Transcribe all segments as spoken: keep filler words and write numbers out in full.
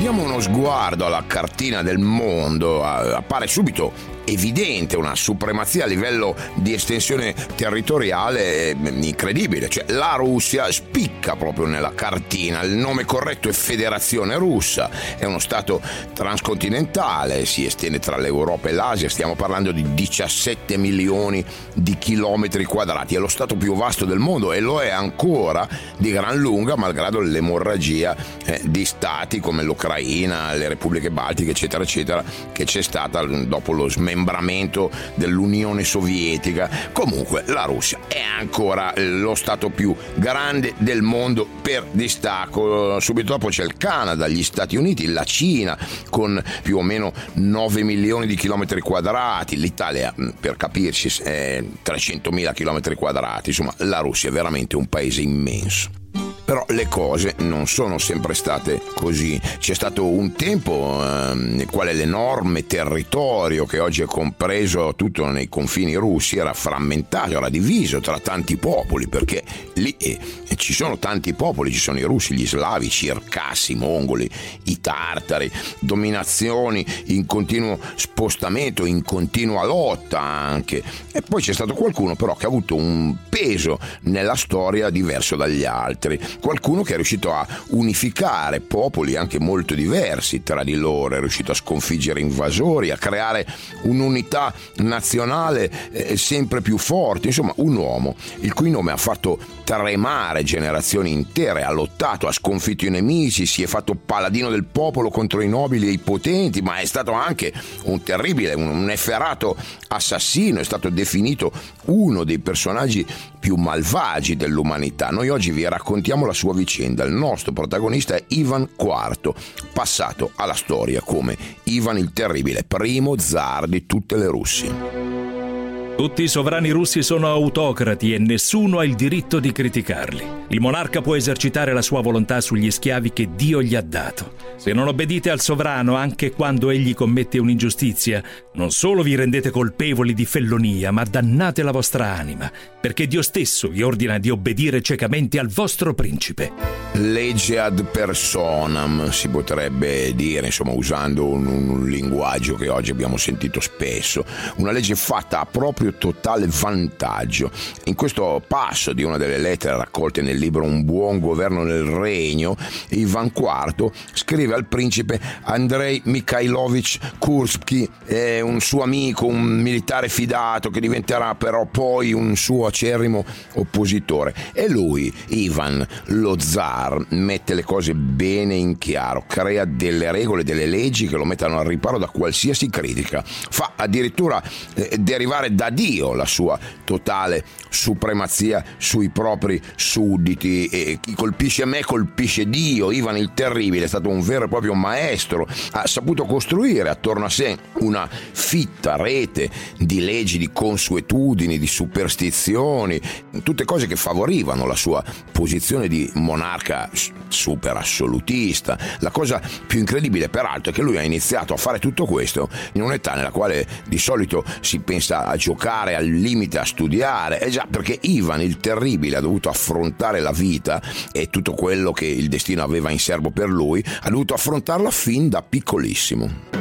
diamo uno sguardo alla cartina del mondo, appare subito evidente una supremazia a livello di estensione territoriale incredibile. Cioè la Russia spicca proprio nella cartina, il nome corretto è Federazione Russa, è uno stato transcontinentale, si estende tra l'Europa e l'Asia, stiamo parlando di diciassette milioni di chilometri quadrati, è lo stato più vasto del mondo e lo è ancora di gran lunga malgrado l'emorragia eh, di stati come l'Ucraina, le repubbliche baltiche eccetera eccetera che c'è stata dopo lo smembramento dell'Unione Sovietica. Comunque la Russia è ancora lo stato più grande del mondo per distacco. Subito dopo c'è il Canada, gli Stati Uniti, la Cina con più o meno nove milioni di chilometri quadrati, l'Italia per capirci è trecentomila chilometri quadrati, insomma la Russia è veramente un paese immenso. Però le cose non sono sempre state così. C'è stato un tempo eh, nel quale l'enorme territorio che oggi è compreso tutto nei confini russi era frammentato, era diviso tra tanti popoli, perché lì eh, ci sono tanti popoli, ci sono i russi, gli slavi, i circassi, i mongoli, i tartari, dominazioni in continuo spostamento, in continua lotta anche. E poi c'è stato qualcuno però che ha avuto un peso nella storia diverso dagli altri. Qualcuno che è riuscito a unificare popoli anche molto diversi tra di loro, è riuscito a sconfiggere invasori, a creare un'unità nazionale eh, sempre più forte. Insomma, un uomo il cui nome ha fatto tremare generazioni intere, ha lottato, ha sconfitto i nemici, si è fatto paladino del popolo contro i nobili e i potenti, ma è stato anche un terribile, un, un efferato assassino, è stato definito uno dei personaggi più malvagi dell'umanità. Noi oggi vi raccontiamo la sua vicenda. Il nostro protagonista è Ivan quarto, passato alla storia come Ivan il Terribile, primo zar di tutte le Russie. Tutti i sovrani russi sono autocrati e nessuno ha il diritto di criticarli. Il monarca può esercitare la sua volontà sugli schiavi che Dio gli ha dato. Se non obbedite al sovrano anche quando egli commette un'ingiustizia, non solo vi rendete colpevoli di fellonia, ma dannate la vostra anima, perché Dio stesso vi ordina di obbedire ciecamente al vostro principe. Legge ad personam, si potrebbe dire, insomma, usando un, un linguaggio che oggi abbiamo sentito spesso. Una legge fatta a proprio totale vantaggio. In questo passo di una delle lettere raccolte nel libro Un buon governo nel regno, Ivan quarto scrive al principe Andrei Mikhailovich Kursky, è un suo amico, un militare fidato che diventerà però poi un suo acerrimo oppositore. E lui, Ivan, lo zar, mette le cose bene in chiaro, crea delle regole, delle leggi che lo mettano al riparo da qualsiasi critica, fa addirittura eh, derivare da Dio la sua totale supremazia sui propri sudditi, e chi colpisce me colpisce Dio. Ivan il Terribile è stato un vero e proprio maestro, ha saputo costruire attorno a sé una fitta rete di leggi, di consuetudini, di superstizioni, tutte cose che favorivano la sua posizione di monarca super assolutista. La cosa più incredibile peraltro è che lui ha iniziato a fare tutto questo in un'età nella quale di solito si pensa a giocare al limite, a studiare. Eh già, perché Ivan il Terribile ha dovuto affrontare la vita e tutto quello che il destino aveva in serbo per lui, ha dovuto affrontarla fin da piccolissimo.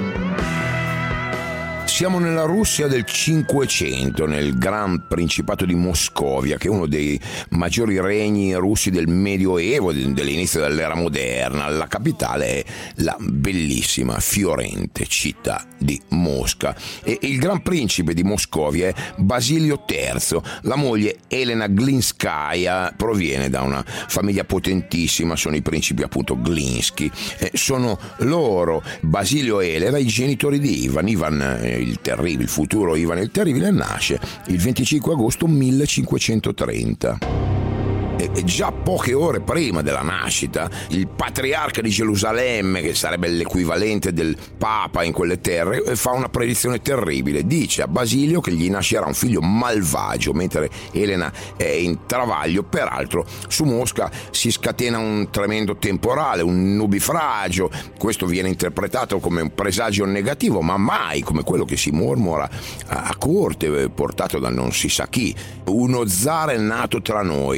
Siamo nella Russia del Cinquecento, nel Gran Principato di Moscovia, che è uno dei maggiori regni russi del Medioevo, dell'inizio dell'era moderna. La capitale è la bellissima, fiorente città di Mosca. E il Gran Principe di Moscovia è Basilio terzo. La moglie Elena Glinskaya proviene da una famiglia potentissima, sono i principi appunto Glinsky. Eh, sono loro, Basilio e Elena, i genitori di Ivan. Ivan eh, il Terribile, il futuro Ivan il Terribile, nasce il venticinque agosto millecinquecentotrenta. E già poche ore prima della nascita, il patriarca di Gerusalemme, che sarebbe l'equivalente del Papa in quelle terre, fa una predizione terribile. Dice a Basilio che gli nascerà un figlio malvagio mentre Elena è in travaglio. Peraltro su Mosca si scatena un tremendo temporale, un nubifragio. Questo viene interpretato come un presagio negativo, ma mai come quello che si mormora a corte, portato da non si sa chi. Uno zar è nato tra noi, a due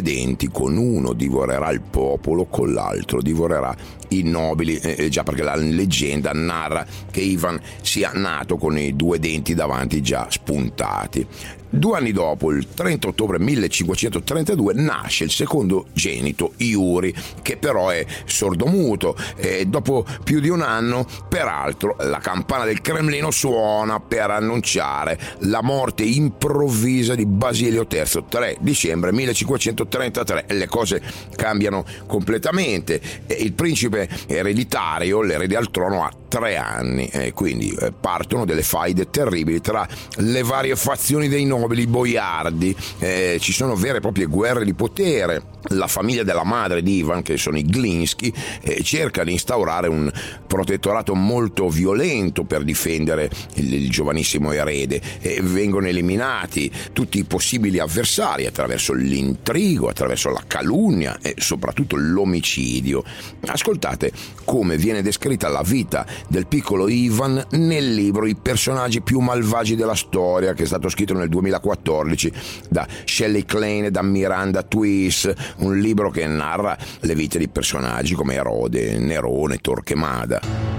due denti, con uno divorerà il popolo, con l'altro divorerà i nobili, eh, già perché la leggenda narra che Ivan sia nato con i due denti davanti già spuntati. Due anni dopo, il trenta ottobre millecinquecentotrentadue, nasce il secondo genito, Yuri, che però è sordomuto, e dopo più di un anno, peraltro, la campana del Cremlino suona per annunciare la morte improvvisa di Basilio terzo, tre dicembre millecinquecentotrentatré. Le cose cambiano completamente. Il principe ereditario, l'erede al trono, ha tre anni, e quindi partono delle faide terribili tra le varie fazioni dei nobili boiardi. Eh, ci sono vere e proprie guerre di potere. La famiglia della madre di Ivan, che sono i Glinsky, eh, cerca di instaurare un protettorato molto violento per difendere il, il giovanissimo erede, e vengono eliminati tutti i possibili avversari attraverso l'intrigo, attraverso la calunnia e soprattutto l'omicidio. Ascoltate come viene descritta la vita del piccolo Ivan nel libro I personaggi più malvagi della storia, che è stato scritto nel duemilaquattordici da Shelley Klein e da Miranda Twiss, un libro che narra le vite di personaggi come Erode, Nerone, Torquemada.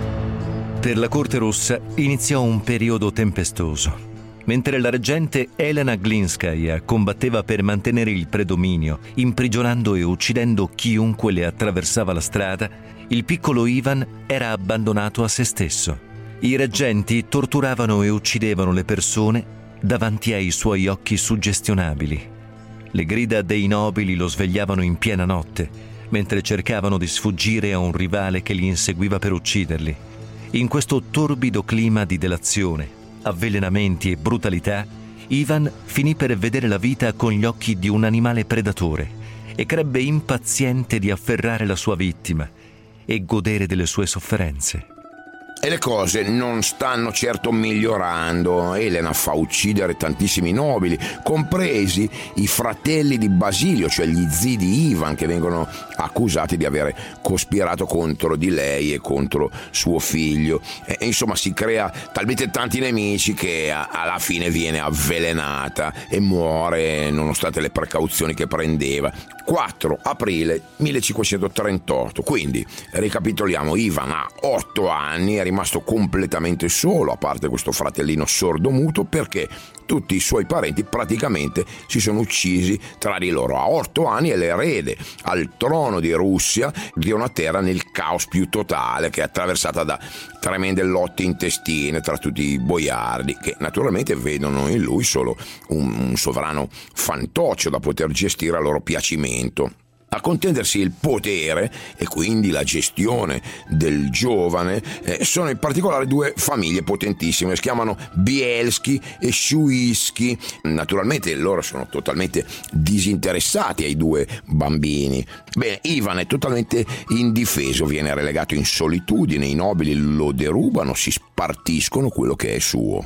Per la corte russa iniziò un periodo tempestoso. Mentre la reggente Elena Glinskaya combatteva per mantenere il predominio, imprigionando e uccidendo chiunque le attraversava la strada, il piccolo Ivan era abbandonato a se stesso. I reggenti torturavano e uccidevano le persone davanti ai suoi occhi suggestionabili. Le grida dei nobili lo svegliavano in piena notte, mentre cercavano di sfuggire a un rivale che li inseguiva per ucciderli. In questo torbido clima di delazione, avvelenamenti e brutalità, Ivan finì per vedere la vita con gli occhi di un animale predatore e crebbe impaziente di afferrare la sua vittima e godere delle sue sofferenze. E le cose non stanno certo migliorando. Elena fa uccidere tantissimi nobili, compresi i fratelli di Basilio, cioè gli zii di Ivan, che vengono accusati di avere cospirato contro di lei e contro suo figlio. E, insomma, si crea talmente tanti nemici che a, alla fine viene avvelenata e muore nonostante le precauzioni che prendeva. quattro aprile millecinquecentotrentotto. Quindi, ricapitoliamo, Ivan ha otto anni, è rimasto completamente solo, a parte questo fratellino sordomuto, perché tutti i suoi parenti praticamente si sono uccisi tra di loro. A otto anni è l'erede al trono di Russia, di una terra nel caos più totale, che è attraversata da tremende lotte intestine tra tutti i boiardi, che naturalmente vedono in lui solo un, un sovrano fantoccio da poter gestire a loro piacimento. A contendersi il potere e quindi la gestione del giovane eh, sono in particolare due famiglie potentissime, si chiamano Bielski e Shuisky. Naturalmente loro sono totalmente disinteressati ai due bambini. Bene, Ivan è totalmente indifeso, viene relegato in solitudine, i nobili lo derubano, si spartiscono quello che è suo.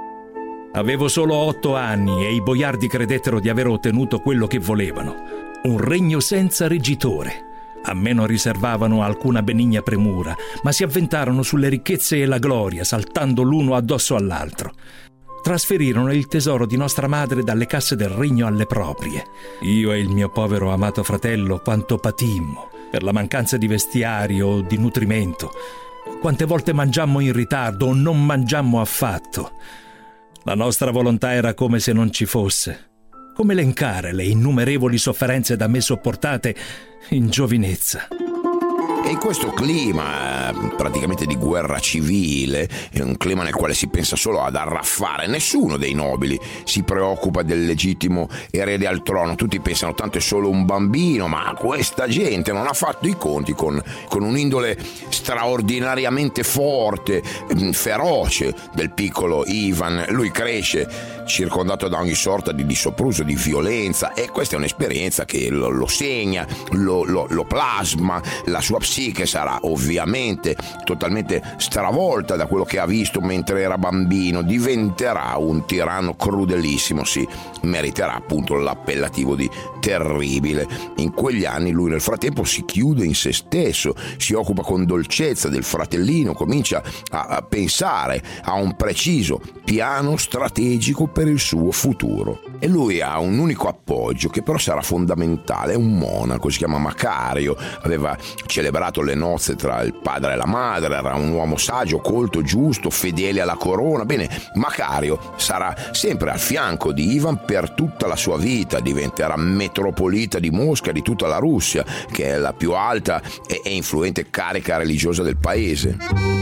Avevo solo otto anni e i boiardi credettero di aver ottenuto quello che volevano. Un regno senza reggitore. A me non riservavano alcuna benigna premura, ma si avventarono sulle ricchezze e la gloria, saltando l'uno addosso all'altro. Trasferirono il tesoro di nostra madre dalle casse del regno alle proprie. Io e il mio povero amato fratello quanto patimmo per la mancanza di vestiario o di nutrimento. Quante volte mangiammo in ritardo o non mangiammo affatto. La nostra volontà era come se non ci fosse. Come elencare le innumerevoli sofferenze da me sopportate in giovinezza? E in questo clima praticamente di guerra civile, un clima nel quale si pensa solo ad arraffare, nessuno dei nobili si preoccupa del legittimo erede al trono, tutti pensano tanto è solo un bambino, ma questa gente non ha fatto i conti con, con un'indole straordinariamente forte, feroce del piccolo Ivan. Lui cresce circondato da ogni sorta di, di sopruso, di violenza, e questa è un'esperienza che lo, lo segna, lo, lo, lo plasma. La sua psiche sarà ovviamente totalmente stravolta da quello che ha visto mentre era bambino, diventerà un tiranno crudelissimo, si meriterà appunto l'appellativo di terribile. In quegli anni lui nel frattempo si chiude in se stesso, si occupa con dolcezza del fratellino, comincia a, a pensare a un preciso piano strategico per il suo futuro. e lui ha un unico appoggio che però sarà fondamentale, è un monaco, si chiama Macario, aveva celebrato le nozze tra il padre e la madre, era un uomo saggio, colto, giusto, fedele alla corona. Bene, Macario sarà sempre al fianco di Ivan per tutta la sua vita, diventerà metropolita di Mosca, di tutta la Russia, che è la più alta e influente carica religiosa del paese.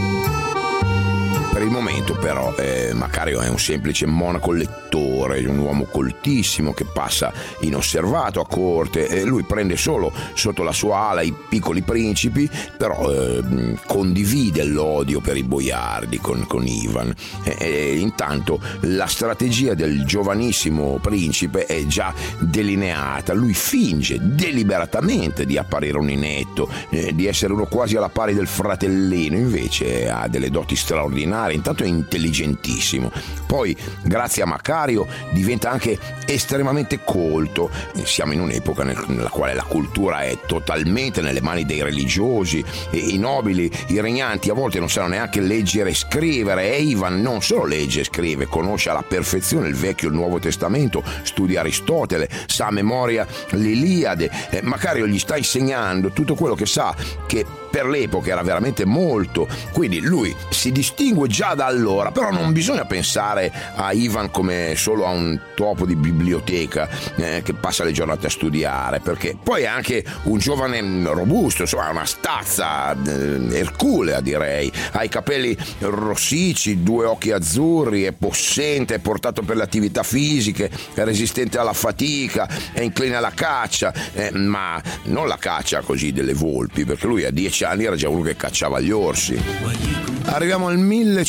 Per il momento però eh, Macario è un semplice monaco lettore, un uomo coltissimo che passa inosservato a corte, e lui prende solo sotto la sua ala i piccoli principi, però eh, condivide l'odio per i boiardi con, con Ivan. E, e intanto la strategia del giovanissimo principe è già delineata, lui finge deliberatamente di apparire un inetto, eh, di essere uno quasi alla pari del fratellino, invece ha delle doti straordinarie. Intanto è intelligentissimo, poi grazie a Macario diventa anche estremamente colto. Siamo in un'epoca nella quale la cultura è totalmente nelle mani dei religiosi, e i nobili, i regnanti a volte non sanno neanche leggere e scrivere, e Ivan non solo legge e scrive, conosce alla perfezione il Vecchio e il Nuovo Testamento, studia Aristotele, sa a memoria l'Iliade. eh, Macario gli sta insegnando tutto quello che sa, che per l'epoca era veramente molto, quindi lui si distingue già da allora. Però non bisogna pensare a Ivan come solo a un topo di biblioteca eh, che passa le giornate a studiare, perché poi è anche un giovane robusto, insomma una stazza eh, erculea, direi, ha i capelli rossicci, due occhi azzurri, è possente, è portato per le attività fisiche, è resistente alla fatica, è incline alla caccia, eh, ma non la caccia così delle volpi, perché lui a dieci anni era già uno che cacciava gli orsi. Arriviamo al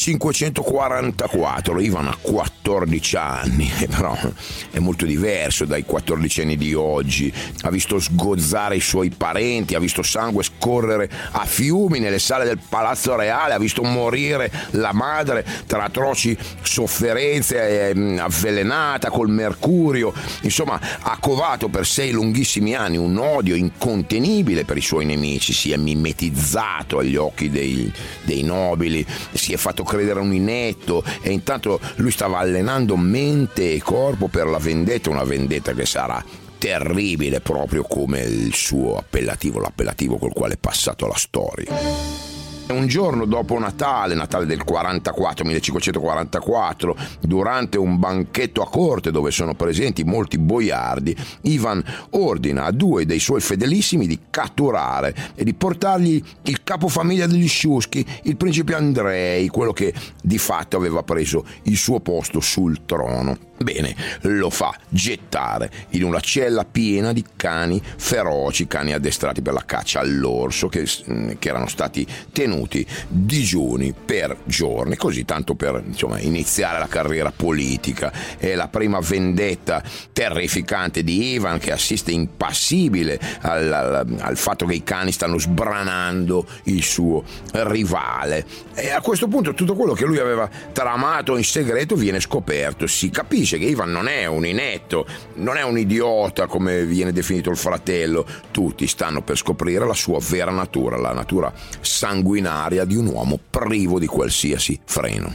millecinquecentoquarantaquattro, Ivan ha quattordici anni, però è molto diverso dai quattordici anni di oggi. Ha visto sgozzare i suoi parenti, ha visto sangue scorrere a fiumi nelle sale del Palazzo Reale, ha visto morire la madre tra atroci sofferenze, eh, avvelenata col mercurio. Insomma, ha covato per sei lunghissimi anni un odio incontenibile per i suoi nemici, si è mimetizzato agli occhi dei, dei nobili, si è fatto credere un inetto, e intanto lui stava allenando mente e corpo per la vendetta, una vendetta che sarà terribile, proprio come il suo appellativo, l'appellativo col quale è passato alla storia. Un giorno dopo Natale, Natale del quarantaquattro, millecinquecentoquarantaquattro, durante un banchetto a corte dove sono presenti molti boiardi, Ivan ordina a due dei suoi fedelissimi di catturare e di portargli il capofamiglia degli Sciuschi, il principe Andrei, quello che di fatto aveva preso il suo posto sul trono. Bene, lo fa gettare in una cella piena di cani feroci, cani addestrati per la caccia all'orso, che, che erano stati tenuti digiuni per giorni, così tanto per insomma iniziare la carriera politica. È la prima vendetta terrificante di Ivan, che assiste impassibile al, al, al fatto che i cani stanno sbranando il suo rivale, e a questo punto tutto quello che lui aveva tramato in segreto viene scoperto. Si capisce che Ivan non è un inetto, non è un idiota come viene definito il fratello. Tutti stanno per scoprire la sua vera natura, la natura sanguinaria di un uomo privo di qualsiasi freno.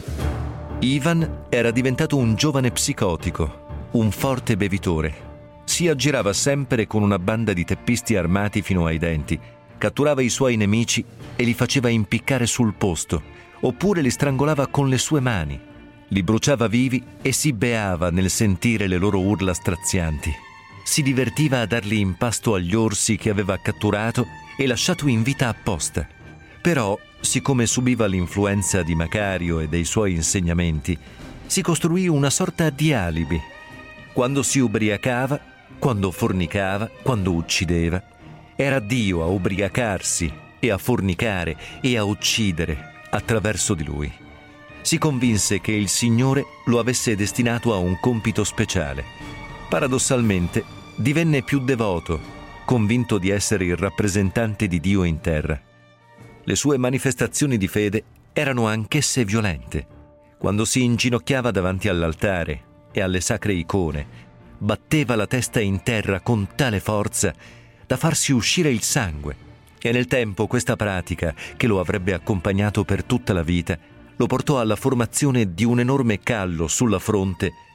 Ivan era diventato un giovane psicotico, un forte bevitore. Si aggirava sempre con una banda di teppisti armati fino ai denti, catturava i suoi nemici e li faceva impiccare sul posto, oppure li strangolava con le sue mani. Li bruciava vivi e si beava nel sentire le loro urla strazianti. Si divertiva a darli in pasto agli orsi che aveva catturato e lasciato in vita apposta. Però, siccome subiva l'influenza di Macario e dei suoi insegnamenti, si costruì una sorta di alibi. Quando si ubriacava, quando fornicava, quando uccideva, era Dio a ubriacarsi e a fornicare e a uccidere attraverso di lui. Si convinse che il Signore lo avesse destinato a un compito speciale. Paradossalmente, divenne più devoto, convinto di essere il rappresentante di Dio in terra. Le sue manifestazioni di fede erano anch'esse violente. Quando si inginocchiava davanti all'altare e alle sacre icone, batteva la testa in terra con tale forza da farsi uscire il sangue. E nel tempo questa pratica, che lo avrebbe accompagnato per tutta la vita, lo portò alla formazione di un enorme callo sulla fronte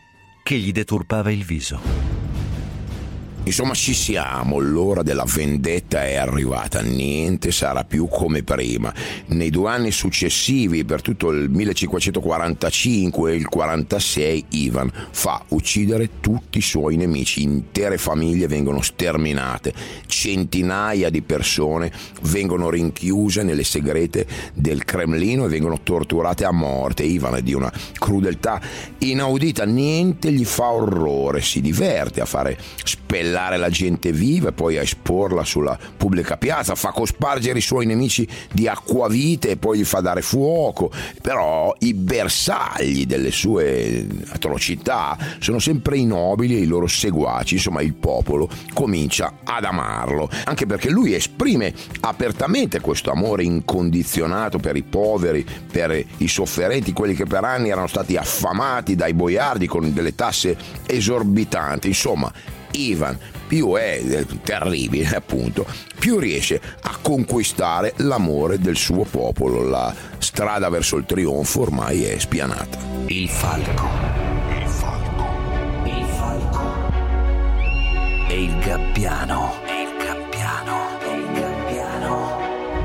che gli deturpava il viso. Insomma, ci siamo, l'ora della vendetta è arrivata, niente sarà più come prima. Nei due anni successivi, per tutto il millecinquecentoquarantacinque e il quarantasei, Ivan fa uccidere tutti i suoi nemici, intere famiglie vengono sterminate, centinaia di persone vengono rinchiuse nelle segrete del Cremlino e vengono torturate a morte. Ivan è di una crudeltà inaudita, niente gli fa orrore, si diverte a fare spellare la gente viva e poi a esporla sulla pubblica piazza, fa cospargere i suoi nemici di acquavite e poi gli fa dare fuoco. Però i bersagli delle sue atrocità sono sempre i nobili e i loro seguaci, insomma il popolo comincia ad amarlo, anche perché lui esprime apertamente questo amore incondizionato per i poveri, per i sofferenti, quelli che per anni erano stati affamati dai boiardi con delle tasse esorbitanti. Insomma, Ivan più è terribile, appunto, più riesce a conquistare l'amore del suo popolo. La strada verso il trionfo ormai è spianata. Il falco. Il falco. Il falco. E il gabbiano. E il gabbiano. E il gabbiano.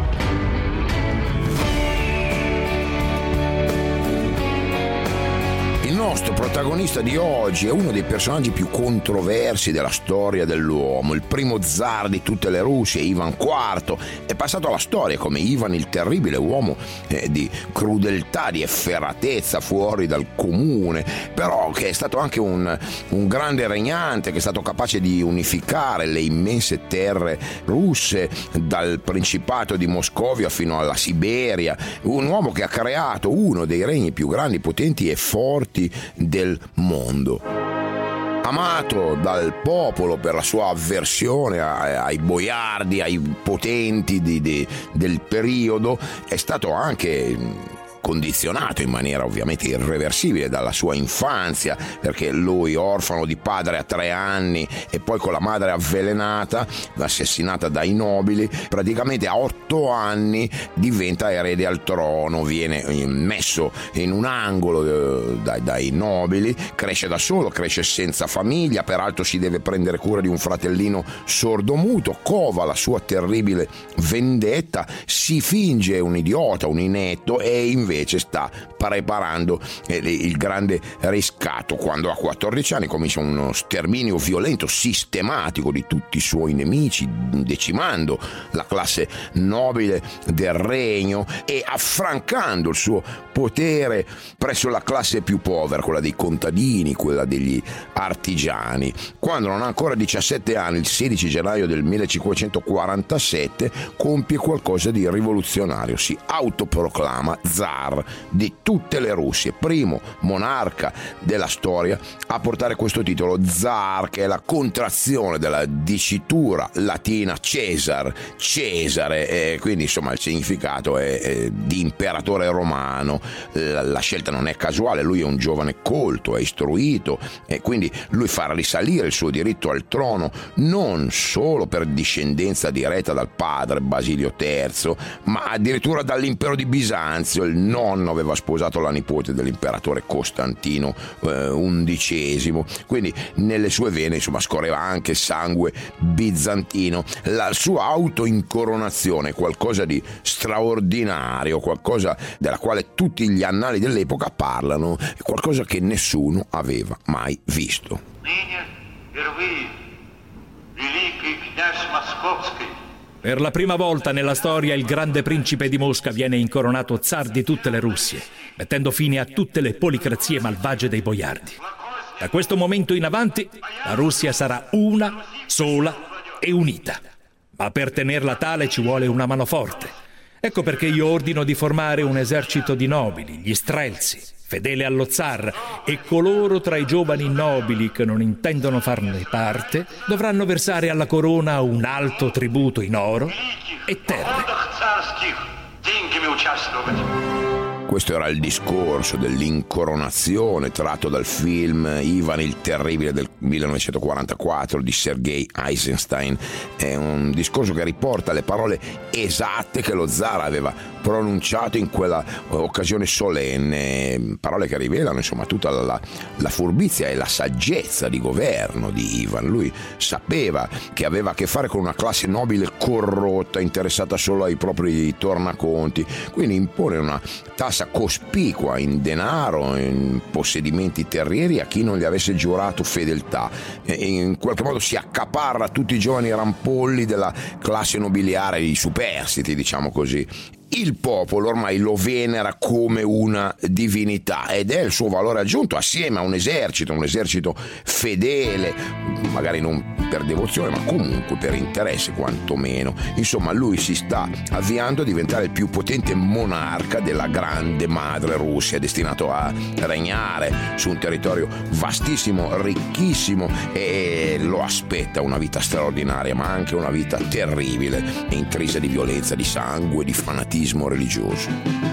Il nostro protagonista di oggi è uno dei personaggi più controversi della storia dell'uomo, il primo zar di tutte le Russie, Ivan quarto, è passato alla storia come Ivan il Terribile, uomo eh, di crudeltà, di efferatezza fuori dal comune, però che è stato anche un, un grande regnante, che è stato capace di unificare le immense terre russe, dal Principato di Moscovia fino alla Siberia, un uomo che ha creato uno dei regni più grandi, potenti e forti del mondo. Amato dal popolo per la sua avversione ai boiardi, ai potenti di, di, del periodo, è stato anche condizionato in maniera ovviamente irreversibile dalla sua infanzia, perché lui, orfano di padre a tre anni e poi con la madre avvelenata, assassinata dai nobili, praticamente a otto anni diventa erede al trono, viene messo in un angolo dai, dai nobili, cresce da solo, cresce senza famiglia, peraltro si deve prendere cura di un fratellino sordomuto, cova la sua terribile vendetta, si finge un idiota, un inetto e invece sta preparando il grande riscatto. Quando ha quattordici anni comincia uno sterminio violento, sistematico di tutti i suoi nemici, decimando la classe nobile del regno e affrancando il suo potere presso la classe più povera, quella dei contadini, quella degli artigiani. Quando non ha ancora diciassette anni, il sedici gennaio del millecinquecentoquarantasette, compie qualcosa di rivoluzionario, si autoproclama zar di tutte le Russie, primo monarca della storia a portare questo titolo. Zar, che è la contrazione della dicitura latina Cesar, Cesare, e quindi insomma il significato è, è di imperatore romano. La, la scelta non è casuale, lui è un giovane colto, è istruito e quindi lui fa risalire il suo diritto al trono non solo per discendenza diretta dal padre Basilio terzo, ma addirittura dall'impero di Bisanzio. Il nonno aveva sposato la nipote dell'imperatore Costantino eh, undicesimo, quindi nelle sue vene insomma scorreva anche sangue bizantino. La sua autoincoronazione è qualcosa di straordinario, qualcosa della quale tutti gli annali dell'epoca parlano, qualcosa che nessuno aveva mai visto. Per la prima volta nella storia il grande principe di Mosca viene incoronato zar di tutte le Russie, mettendo fine a tutte le policrazie malvagie dei boiardi. Da questo momento in avanti la Russia sarà una, sola e unita. Ma per tenerla tale ci vuole una mano forte. Ecco perché io ordino di formare un esercito di nobili, gli strelzi, fedele allo zar, e coloro tra i giovani nobili che non intendono farne parte dovranno versare alla corona un alto tributo in oro e terre. Questo era il discorso dell'incoronazione tratto dal film Ivan il Terribile del millenovecentoquarantaquattro di Sergei Eisenstein. È un discorso che riporta le parole esatte che lo zar aveva pronunciato in quella occasione solenne, parole che rivelano insomma tutta la, la furbizia e la saggezza di governo di Ivan. Lui sapeva che aveva a che fare con una classe nobile corrotta, interessata solo ai propri tornaconti, quindi impone una tassa cospicua in denaro, in possedimenti terrieri a chi non gli avesse giurato fedeltà, e in qualche modo si accaparra tutti i giovani rampolli della classe nobiliare, i superstiti, diciamo così. Il popolo ormai lo venera come una divinità ed è il suo valore aggiunto, assieme a un esercito, un esercito fedele, magari non per devozione ma comunque per interesse quantomeno. Insomma, lui si sta avviando a diventare il più potente monarca della grande madre Russia, destinato a regnare su un territorio vastissimo, ricchissimo, e lo aspetta una vita straordinaria ma anche una vita terribile, intrisa di violenza, di sangue, di fanatismo religioso.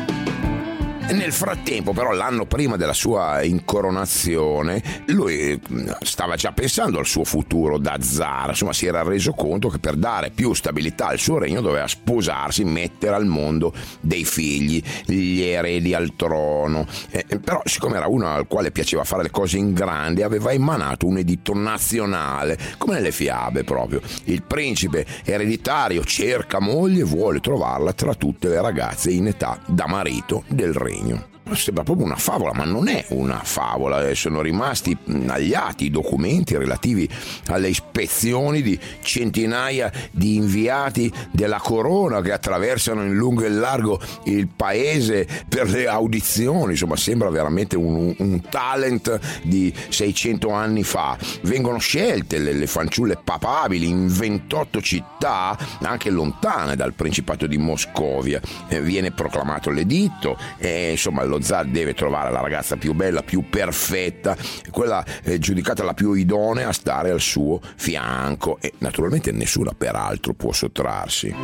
Nel frattempo, però, l'anno prima della sua incoronazione, lui stava già pensando al suo futuro da zar. Insomma, si era reso conto che per dare più stabilità al suo regno doveva sposarsi, mettere al mondo dei figli, gli eredi al trono. Eh, però, siccome era uno al quale piaceva fare le cose in grande, aveva emanato un editto nazionale, come nelle fiabe proprio. Il principe ereditario cerca moglie e vuole trovarla tra tutte le ragazze in età da marito del regno. Sembra proprio una favola, ma non è una favola. Sono rimasti agli atti i documenti relativi alle ispezioni di centinaia di inviati della corona che attraversano in lungo e in largo il paese per le audizioni. Insomma, sembra veramente un, un talent di seicento anni fa. Vengono scelte le, le fanciulle papabili in ventotto città, anche lontane dal Principato di Moscovia. Eh, viene proclamato l'editto e insomma lo zar deve trovare la ragazza più bella, più perfetta, quella eh, giudicata la più idonea a stare al suo fianco, e naturalmente nessuna peraltro può sottrarsi.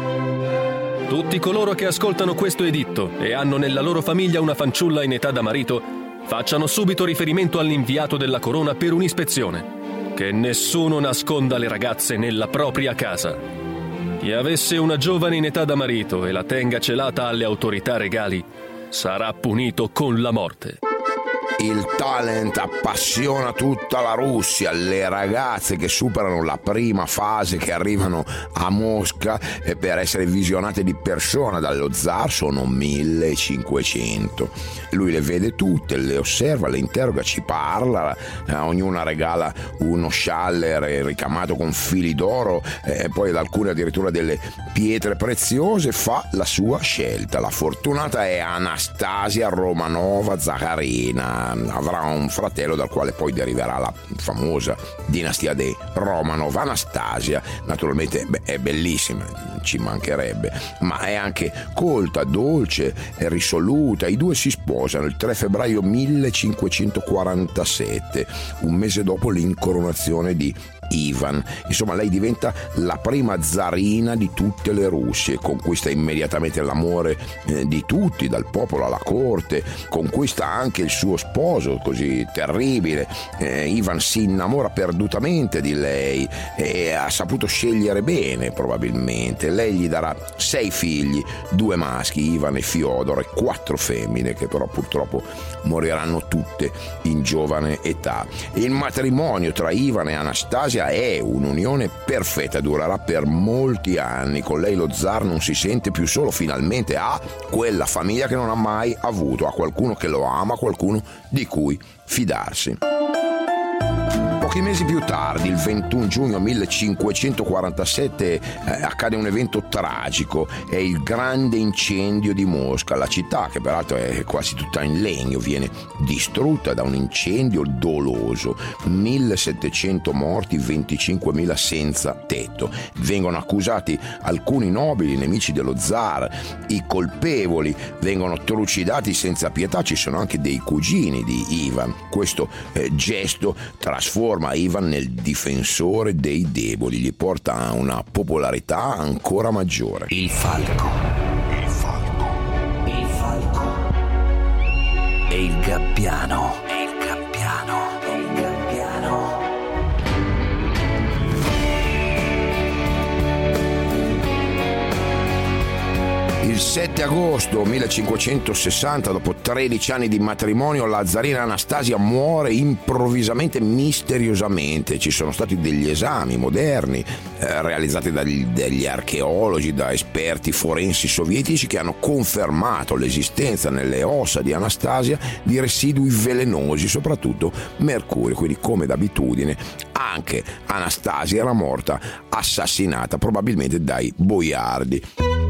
Tutti coloro che ascoltano questo editto e hanno nella loro famiglia una fanciulla in età da marito facciano subito riferimento all'inviato della corona per un'ispezione. Che nessuno nasconda le ragazze nella propria casa. Chi avesse una giovane in età da marito e la tenga celata alle autorità regali sarà punito con la morte. Il talent appassiona tutta la Russia. Le ragazze che superano la prima fase, che arrivano a Mosca e per essere visionate di persona dallo zar, sono millecinquecento. Lui le vede tutte, le osserva, le interroga, ci parla, eh, ognuna regala uno scialle ricamato con fili d'oro, e eh, poi ad alcune addirittura delle pietre preziose. Fa la sua scelta. La fortunata è Anastasia Romanova Zacharina. Avrà un fratello dal quale poi deriverà la famosa dinastia dei Romanov. Anastasia naturalmente beh, è bellissima, ci mancherebbe, ma è anche colta, dolce e risoluta. I due si sposano il tre febbraio millecinquecentoquarantasette, un mese dopo l'incoronazione di Ivan. Insomma, lei diventa la prima zarina di tutte le Russie, conquista immediatamente l'amore eh, di tutti, dal popolo alla corte, conquista anche il suo sposo così terribile. eh, Ivan si innamora perdutamente di lei e ha saputo scegliere bene, probabilmente. Lei gli darà sei figli, due maschi, Ivan e Fiodor, e quattro femmine che però purtroppo moriranno tutte in giovane età. Il matrimonio tra Ivan e Anastasia è un'unione perfetta, durerà per molti anni. Con lei lo zar non si sente più solo, finalmente ha quella famiglia che non ha mai avuto, ha qualcuno che lo ama, qualcuno di cui fidarsi. Pochi mesi più tardi, il ventuno giugno millecinquecentoquarantasette, eh, accade un evento tragico. È il grande incendio di Mosca. La città, che peraltro è quasi tutta in legno, viene distrutta da un incendio doloso. millesettecento morti, venticinquemila senza tetto. Vengono accusati alcuni nobili nemici dello zar. I colpevoli vengono trucidati senza pietà. Ci sono anche dei cugini di Ivan. Questo eh, gesto trasforma Ivan nel difensore dei deboli, gli porta a una popolarità ancora maggiore. Il falco. Il falco. Il falco. E il gabbiano. E il gabbiano. E il gabbiano. Il sette agosto millecinquecentosessanta, dopo tredici anni di matrimonio, la zarina Anastasia muore improvvisamente, misteriosamente. Ci sono stati degli esami moderni eh, realizzati dagli, dagli archeologi, da esperti forensi sovietici, che hanno confermato l'esistenza nelle ossa di Anastasia di residui velenosi, soprattutto mercurio. Quindi, come d'abitudine, anche Anastasia era morta assassinata, probabilmente dai boiardi.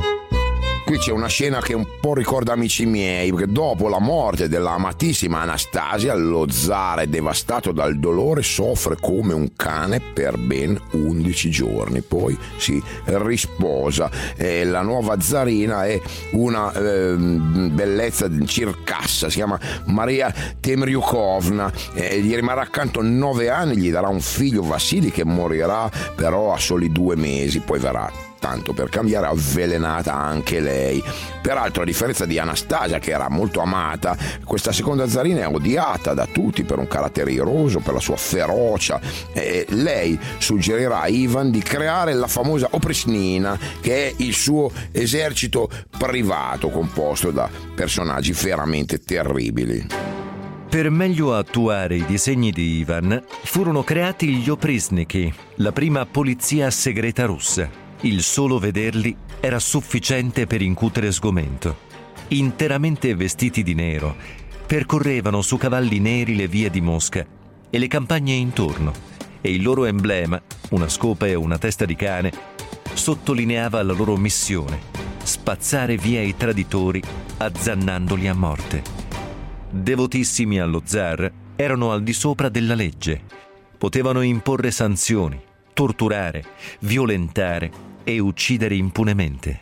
Qui c'è una scena che un po' ricorda Amici miei, perché dopo la morte della amatissima Anastasia, lo zar è devastato dal dolore, soffre come un cane per ben undici giorni, poi si risposa. E la nuova zarina è una eh, bellezza circassa, si chiama Maria Temryukovna, eh, gli rimarrà accanto nove anni, gli darà un figlio, Vassili, che morirà però a soli due mesi, poi verrà, tanto per cambiare, avvelenata anche lei. Peraltro, a differenza di Anastasia, che era molto amata, questa seconda zarina è odiata da tutti per un carattere iroso, per la sua ferocia. E lei suggerirà a Ivan di creare la famosa Oprichnina, che è il suo esercito privato composto da personaggi veramente terribili. Per meglio attuare i disegni di Ivan, furono creati gli Oprichniki, la prima polizia segreta russa. Il solo vederli era sufficiente per incutere sgomento. Interamente vestiti di nero, percorrevano su cavalli neri le vie di Mosca e le campagne intorno, e il loro emblema, una scopa e una testa di cane, sottolineava la loro missione: spazzare via i traditori azzannandoli a morte. Devotissimi allo zar, erano al di sopra della legge. Potevano imporre sanzioni, torturare, violentare e uccidere impunemente.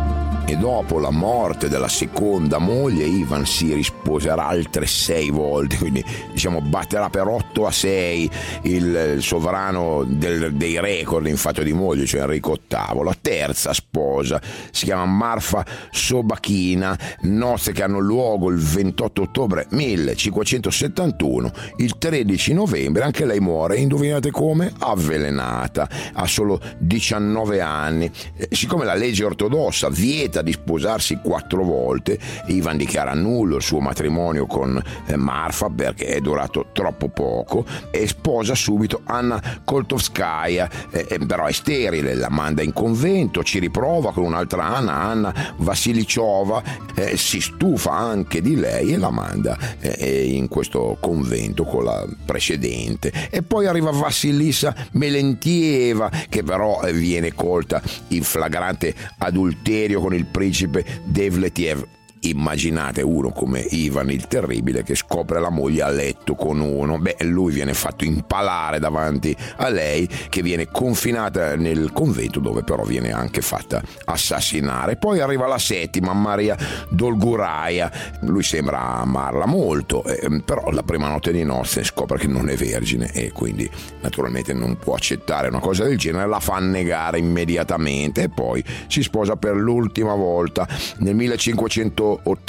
E dopo la morte della seconda moglie, Ivan si risposerà altre sei volte, quindi diciamo batterà per otto a sei il, il sovrano del, dei record in fatto di moglie, cioè Enrico ottavo. La terza sposa si chiama Marfa Sobakina, nozze che hanno luogo il ventotto ottobre millecinquecentosettantuno. Il tredici novembre anche lei muore, indovinate come? Avvelenata, ha solo diciannove anni. Eh, siccome la legge ortodossa vieta di sposarsi quattro volte, Ivan dichiara nullo il suo matrimonio con eh, Marfa, perché è durato troppo poco, e sposa subito Anna Koltovskaya, eh, però è sterile, la manda in convento, ci riprova con un'altra Anna, Anna Vassilichova, eh, si stufa anche di lei e la manda eh, in questo convento con la precedente. E poi arriva Vassilissa Melentieva, che però eh, viene colta in flagrante adulterio con il principe Devletiev. Immaginate uno come Ivan il Terribile che scopre la moglie a letto con uno. Beh, lui viene fatto impalare davanti a lei, che viene confinata nel convento, dove però viene anche fatta assassinare. Poi arriva la settima, Maria Dolguraia. Lui sembra amarla molto, eh, però la prima notte di nozze scopre che non è vergine e quindi naturalmente non può accettare una cosa del genere, la fa annegare immediatamente e poi si sposa per l'ultima volta nel millecinquecentottantuno.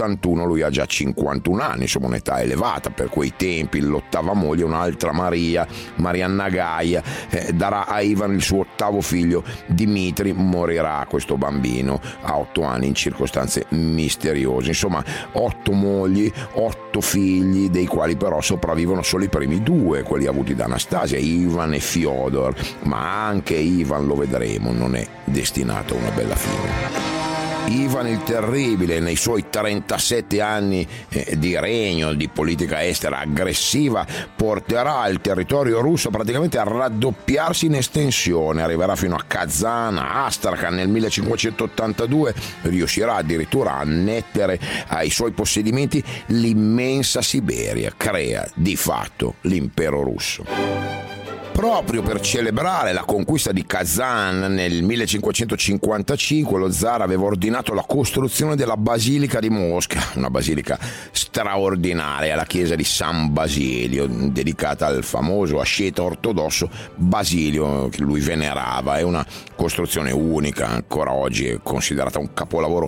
Lui ha già cinquantuno anni, insomma un'età elevata per quei tempi. L'ottava moglie, un'altra Maria, Marianna Gaia, eh, darà a Ivan il suo ottavo figlio Dmitri. Morirà questo bambino a otto anni in circostanze misteriose. Insomma, otto mogli, otto figli, dei quali però sopravvivono solo i primi due, quelli avuti da Anastasia, Ivan e Fyodor. Ma anche Ivan, lo vedremo, non è destinato a una bella fine. Ivan il Terribile, nei suoi trentasette anni eh, di regno, di politica estera aggressiva, porterà il territorio russo praticamente a raddoppiarsi in estensione. Arriverà fino a Kazan, a Astrakhan. Nel millecinquecentottantadue riuscirà addirittura a annettere ai suoi possedimenti l'immensa Siberia. Crea di fatto l'impero russo. Proprio per celebrare la conquista di Kazan nel millecinquecentocinquantacinque, lo zar aveva ordinato la costruzione della Basilica di Mosca, una basilica straordinaria, la chiesa di San Basilio, dedicata al famoso asceta ortodosso Basilio, che lui venerava. È una costruzione unica, ancora oggi è considerata un capolavoro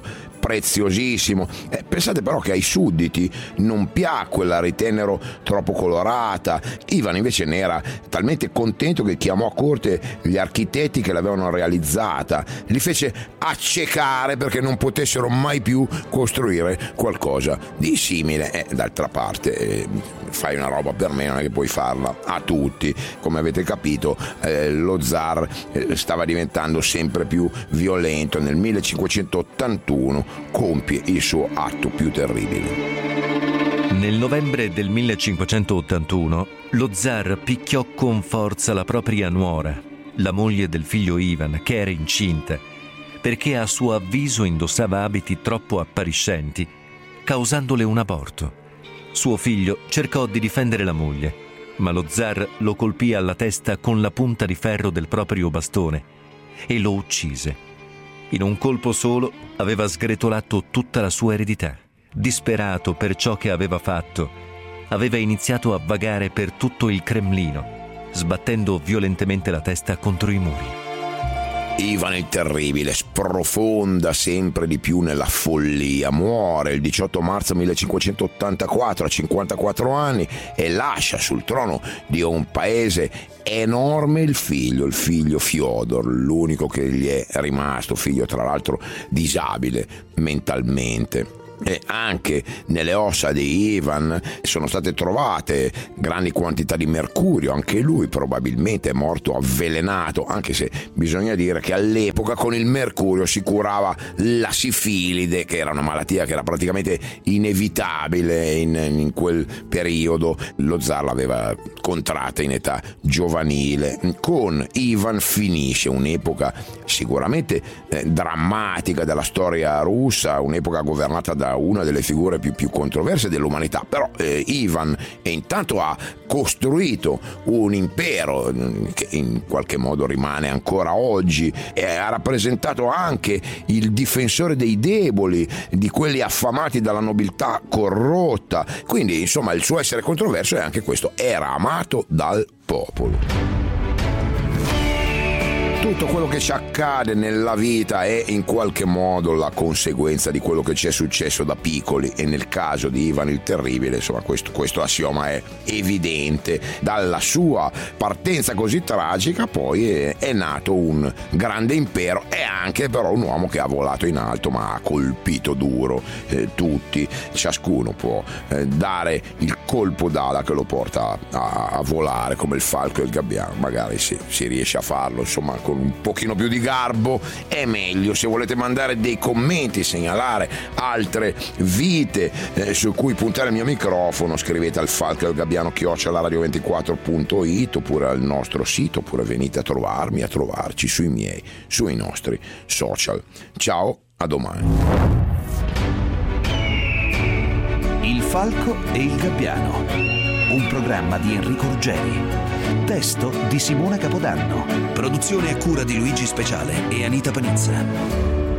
preziosissimo. Eh, pensate però che ai sudditi non piacque, la ritennero troppo colorata. Ivan invece ne era talmente contento che chiamò a corte gli architetti che l'avevano realizzata, li fece accecare perché non potessero mai più costruire qualcosa di simile. E eh, d'altra parte eh, fai una roba per me, non è che puoi farla a tutti. Come avete capito, eh, lo zar eh, stava diventando sempre più violento. Nel millecinquecentottantuno compie il suo atto più terribile. Nel novembre del millecinquecentottantuno lo zar picchiò con forza la propria nuora, la moglie del figlio Ivan, che era incinta, perché a suo avviso indossava abiti troppo appariscenti, causandole un aborto. Suo figlio cercò di difendere la moglie, ma lo zar lo colpì alla testa con la punta di ferro del proprio bastone e lo uccise. In un colpo solo aveva sgretolato tutta la sua eredità. Disperato per ciò che aveva fatto, aveva iniziato a vagare per tutto il Cremlino, sbattendo violentemente la testa contro i muri. Ivan il Terribile sprofonda sempre di più nella follia, muore il diciotto marzo millecinquecentottantaquattro a cinquantaquattro anni e lascia sul trono di un paese enorme il figlio, il figlio Fyodor, l'unico che gli è rimasto, figlio tra l'altro disabile mentalmente. E anche nelle ossa di Ivan sono state trovate grandi quantità di mercurio, anche lui probabilmente è morto avvelenato, anche se bisogna dire che all'epoca con il mercurio si curava la sifilide, che era una malattia che era praticamente inevitabile in, in quel periodo. Lo zar l'aveva contratta in età giovanile. Con Ivan finisce un'epoca sicuramente eh, drammatica della storia russa, un'epoca governata da una delle figure più, più controverse dell'umanità. Però eh, Ivan eh, intanto ha costruito un impero che in qualche modo rimane ancora oggi, e ha rappresentato anche il difensore dei deboli, di quelli affamati dalla nobiltà corrotta. Quindi insomma il suo essere controverso è anche questo: era amato dal popolo. Tutto quello che ci accade nella vita è in qualche modo la conseguenza di quello che ci è successo da piccoli, e nel caso di Ivan il Terribile, insomma, questo, questo assioma è evidente. Dalla sua partenza così tragica poi è, è nato un grande impero, e anche però un uomo che ha volato in alto ma ha colpito duro eh, tutti. Ciascuno può eh, dare il colpo d'ala che lo porta a, a volare come il falco e il gabbiano, magari si, si riesce a farlo, insomma, con un pochino più di garbo è meglio. Se volete mandare dei commenti, segnalare altre vite eh, su cui puntare il mio microfono, scrivete al falco e al gabbiano chiocciola radio ventiquattro punto it, oppure al nostro sito, oppure venite a trovarmi, a trovarci sui miei, sui nostri social. Ciao, a domani. Il falco e il gabbiano, un programma di Enrico Ruggeri. Testo di Simona Capodanno. Produzione a cura di Luigi Speciale e Anita Panizza.